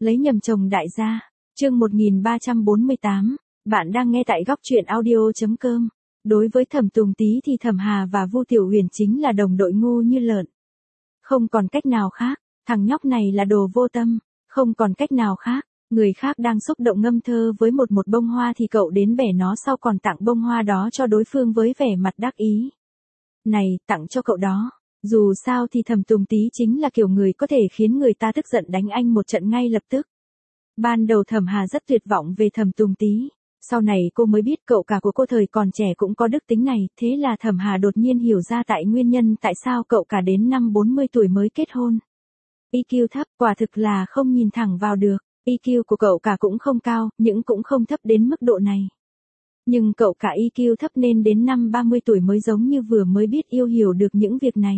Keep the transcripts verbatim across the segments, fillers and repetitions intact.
Lấy nhầm chồng đại gia. Chương một nghìn ba trăm bốn mươi tám. Bạn đang nghe tại góc truyện audio chấm com. Đối với Thẩm Tùng Tý thì Thẩm Hà và Vu Tiểu Huyền chính là đồng đội ngu như lợn. Không còn cách nào khác, thằng nhóc này là đồ vô tâm, không còn cách nào khác. Người khác đang xúc động ngâm thơ với một một bông hoa thì cậu đến bẻ nó sau còn tặng bông hoa đó cho đối phương với vẻ mặt đắc ý. Này, tặng cho cậu đó. Dù sao thì Thẩm Tùng Tý chính là kiểu người có thể khiến người ta tức giận đánh anh một trận ngay lập tức. Ban đầu Thẩm Hà rất tuyệt vọng về Thẩm Tùng Tý. Sau này cô mới biết cậu cả của cô thời còn trẻ cũng có đức tính này, thế là Thẩm Hà đột nhiên hiểu ra tại nguyên nhân tại sao cậu cả đến năm bốn mươi tuổi mới kết hôn. i kiu thấp, quả thực là không nhìn thẳng vào được. i kiu của cậu cả cũng không cao, nhưng cũng không thấp đến mức độ này. Nhưng cậu cả i kiu thấp nên đến năm ba mươi tuổi mới giống như vừa mới biết yêu hiểu được những việc này.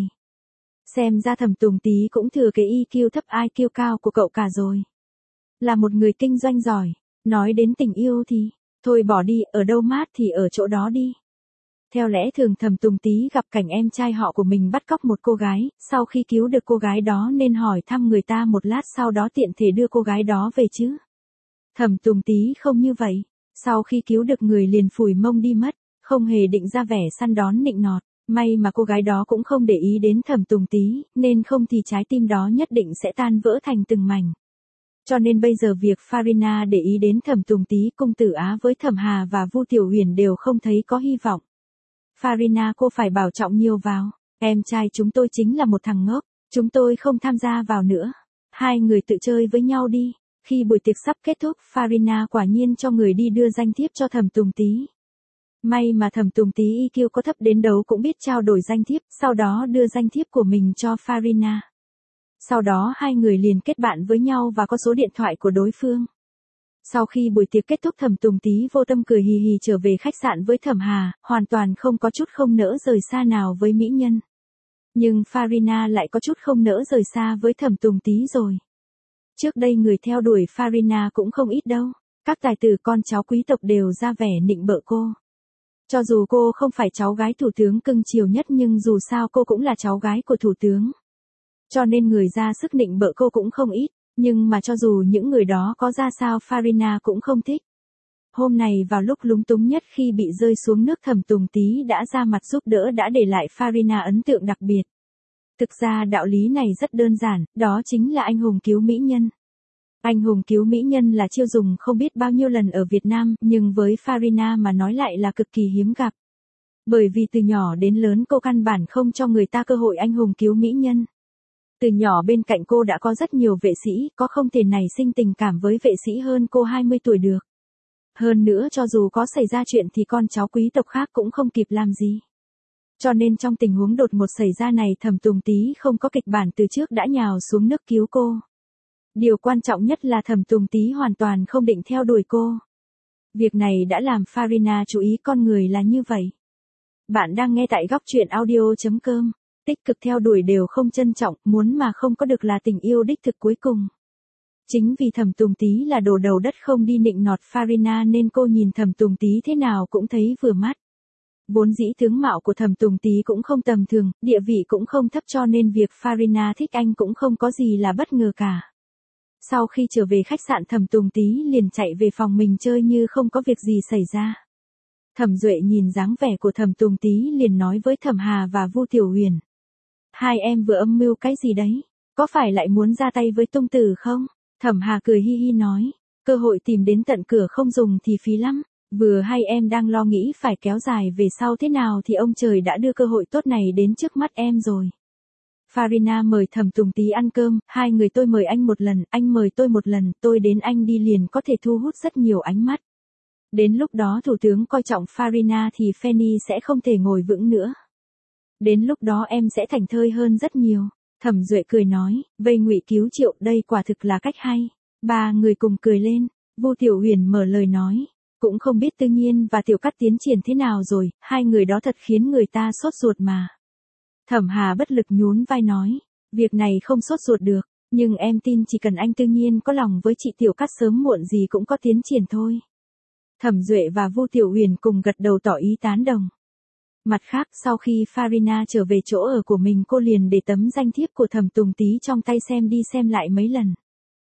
Xem ra Thẩm Tùng Tý cũng thừa cái i kiu thấp i kiu cao của cậu cả rồi. Là một người kinh doanh giỏi, nói đến tình yêu thì, thôi bỏ đi, ở đâu mát thì ở chỗ đó đi. Theo lẽ thường Thẩm Tùng Tý gặp cảnh em trai họ của mình bắt cóc một cô gái, sau khi cứu được cô gái đó nên hỏi thăm người ta một lát sau đó tiện thể đưa cô gái đó về chứ. Thẩm Tùng Tý không như vậy, sau khi cứu được người liền phủi mông đi mất, không hề định ra vẻ săn đón nịnh nọt. May mà cô gái đó cũng không để ý đến Thẩm Tùng Tý, nên không thì trái tim đó nhất định sẽ tan vỡ thành từng mảnh. Cho nên bây giờ việc Farina để ý đến Thẩm Tùng Tý, Cung Tử Á với Thẩm Hà và Vu Tiểu Huyền đều không thấy có hy vọng. Farina, cô phải bảo trọng nhiều vào, em trai chúng tôi chính là một thằng ngốc, chúng tôi không tham gia vào nữa. Hai người tự chơi với nhau đi. Khi buổi tiệc sắp kết thúc, Farina quả nhiên cho người đi đưa danh thiếp cho Thẩm Tùng Tý. May mà Thẩm Tùng Tý i kiu có thấp đến đâu cũng biết trao đổi danh thiếp, sau đó đưa danh thiếp của mình cho Farina. Sau đó hai người liền kết bạn với nhau và có số điện thoại của đối phương. Sau khi buổi tiệc kết thúc, Thẩm Tùng Tý vô tâm cười hì hì trở về khách sạn với Thẩm Hà, hoàn toàn không có chút không nỡ rời xa nào với mỹ nhân. Nhưng Farina lại có chút không nỡ rời xa với Thẩm Tùng Tý rồi. Trước đây người theo đuổi Farina cũng không ít đâu, các tài tử con cháu quý tộc đều ra vẻ nịnh bợ cô. Cho dù cô không phải cháu gái thủ tướng cưng chiều nhất nhưng dù sao cô cũng là cháu gái của thủ tướng. Cho nên người ra sức nịnh bợ cô cũng không ít, nhưng mà cho dù những người đó có ra sao Farina cũng không thích. Hôm này vào lúc lúng túng nhất khi bị rơi xuống nước, Thẩm Tùng Tý đã ra mặt giúp đỡ đã để lại Farina ấn tượng đặc biệt. Thực ra đạo lý này rất đơn giản, đó chính là anh hùng cứu mỹ nhân. Anh hùng cứu mỹ nhân là chiêu dùng không biết bao nhiêu lần ở Việt Nam, nhưng với Farina mà nói lại là cực kỳ hiếm gặp. Bởi vì từ nhỏ đến lớn cô căn bản không cho người ta cơ hội anh hùng cứu mỹ nhân. Từ nhỏ bên cạnh cô đã có rất nhiều vệ sĩ, có không thể nảy sinh tình cảm với vệ sĩ hơn cô hai mươi tuổi được. Hơn nữa cho dù có xảy ra chuyện thì con cháu quý tộc khác cũng không kịp làm gì. Cho nên trong tình huống đột ngột xảy ra này, Thẩm Tùng Tý không có kịch bản từ trước đã nhào xuống nước cứu cô. Điều quan trọng nhất là Thẩm Tùng Tý hoàn toàn không định theo đuổi cô. Việc này đã làm Farina chú ý con người là như vậy. Bạn đang nghe tại góc truyện audio chấm com. Tích cực theo đuổi đều không trân trọng, muốn mà không có được là tình yêu đích thực cuối cùng. Chính vì Thẩm Tùng Tý là đồ đầu đất không đi nịnh nọt Farina nên cô nhìn Thẩm Tùng Tý thế nào cũng thấy vừa mắt. Vốn dĩ tướng mạo của Thẩm Tùng Tý cũng không tầm thường, địa vị cũng không thấp cho nên việc Farina thích anh cũng không có gì là bất ngờ cả. Sau khi trở về khách sạn, Thẩm Tùng Tý liền chạy về phòng mình chơi như không có việc gì xảy ra. Thẩm Duệ nhìn dáng vẻ của Thẩm Tùng Tý liền nói với Thẩm Hà và Vu Tiểu Huyền. Hai em vừa âm mưu cái gì đấy? Có phải lại muốn ra tay với Tung Tử không? Thẩm Hà cười hi hi nói. Cơ hội tìm đến tận cửa không dùng thì phí lắm. Vừa hay em đang lo nghĩ phải kéo dài về sau thế nào thì ông trời đã đưa cơ hội tốt này đến trước mắt em rồi. Farina mời Thẩm Tùng Tý ăn cơm, hai người tôi mời anh một lần, anh mời tôi một lần, tôi đến anh đi liền có thể thu hút rất nhiều ánh mắt. Đến lúc đó thủ tướng coi trọng Farina thì Fanny sẽ không thể ngồi vững nữa. Đến lúc đó em sẽ thảnh thơi hơn rất nhiều. Thẩm Duệ cười nói, vây Ngụy cứu Triệu, đây quả thực là cách hay. Ba người cùng cười lên. Vu Tiểu Huyền mở lời nói, cũng không biết Tư Nhiên và Tiểu Cát tiến triển thế nào rồi, hai người đó thật khiến người ta sốt ruột mà. Thẩm Hà bất lực nhún vai nói, việc này không sốt ruột được, nhưng em tin chỉ cần anh Tư Nhiên có lòng với chị Tiểu Cát sớm muộn gì cũng có tiến triển thôi. Thẩm Duệ và Vu Tiểu Huyền cùng gật đầu tỏ ý tán đồng. Mặt khác, sau khi Farina trở về chỗ ở của mình, cô liền để tấm danh thiếp của Thẩm Tùng Tý trong tay xem đi xem lại mấy lần.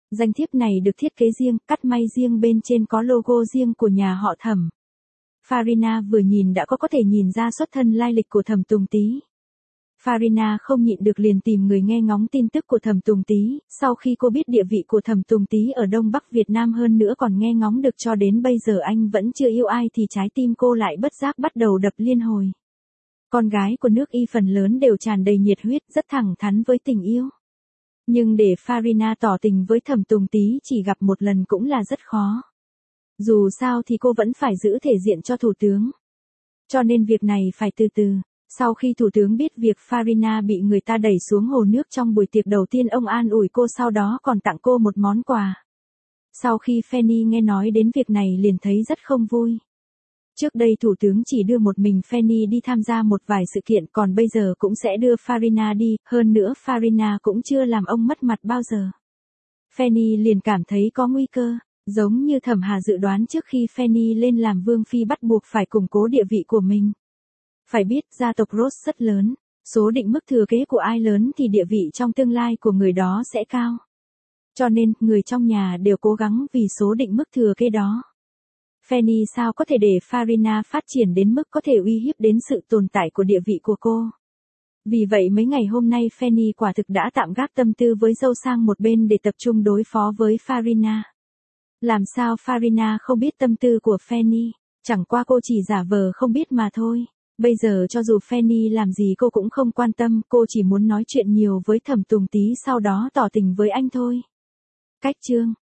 Danh thiếp này được thiết kế riêng, cắt may riêng, bên trên có logo riêng của nhà họ Thẩm. Farina vừa nhìn đã có có thể nhìn ra xuất thân lai lịch của Thẩm Tùng Tý. Farina không nhịn được liền tìm người nghe ngóng tin tức của Thẩm Tùng Tý, sau khi cô biết địa vị của Thẩm Tùng Tý ở Đông Bắc Việt Nam hơn nữa còn nghe ngóng được cho đến bây giờ anh vẫn chưa yêu ai thì trái tim cô lại bất giác bắt đầu đập liên hồi. Con gái của nước Y phần lớn đều tràn đầy nhiệt huyết, rất thẳng thắn với tình yêu. Nhưng để Farina tỏ tình với Thẩm Tùng Tý chỉ gặp một lần cũng là rất khó. Dù sao thì cô vẫn phải giữ thể diện cho thủ tướng. Cho nên việc này phải từ từ. Sau khi thủ tướng biết việc Farina bị người ta đẩy xuống hồ nước trong buổi tiệc đầu tiên, ông an ủi cô, sau đó còn tặng cô một món quà. Sau khi Fanny nghe nói đến việc này liền thấy rất không vui. Trước đây thủ tướng chỉ đưa một mình Fanny đi tham gia một vài sự kiện, còn bây giờ cũng sẽ đưa Farina đi, hơn nữa Farina cũng chưa làm ông mất mặt bao giờ. Fanny liền cảm thấy có nguy cơ, giống như Thẩm Hà dự đoán trước khi Fanny lên làm vương phi bắt buộc phải củng cố địa vị của mình. Phải biết gia tộc Ross rất lớn, số định mức thừa kế của ai lớn thì địa vị trong tương lai của người đó sẽ cao. Cho nên, người trong nhà đều cố gắng vì số định mức thừa kế đó. Fanny sao có thể để Farina phát triển đến mức có thể uy hiếp đến sự tồn tại của địa vị của cô. Vì vậy mấy ngày hôm nay Fanny quả thực đã tạm gác tâm tư với dâu sang một bên để tập trung đối phó với Farina. Làm sao Farina không biết tâm tư của Fanny, chẳng qua cô chỉ giả vờ không biết mà thôi. Bây giờ cho dù Fanny làm gì cô cũng không quan tâm, cô chỉ muốn nói chuyện nhiều với Thẩm Tùng Tý sau đó tỏ tình với anh thôi. Cách chương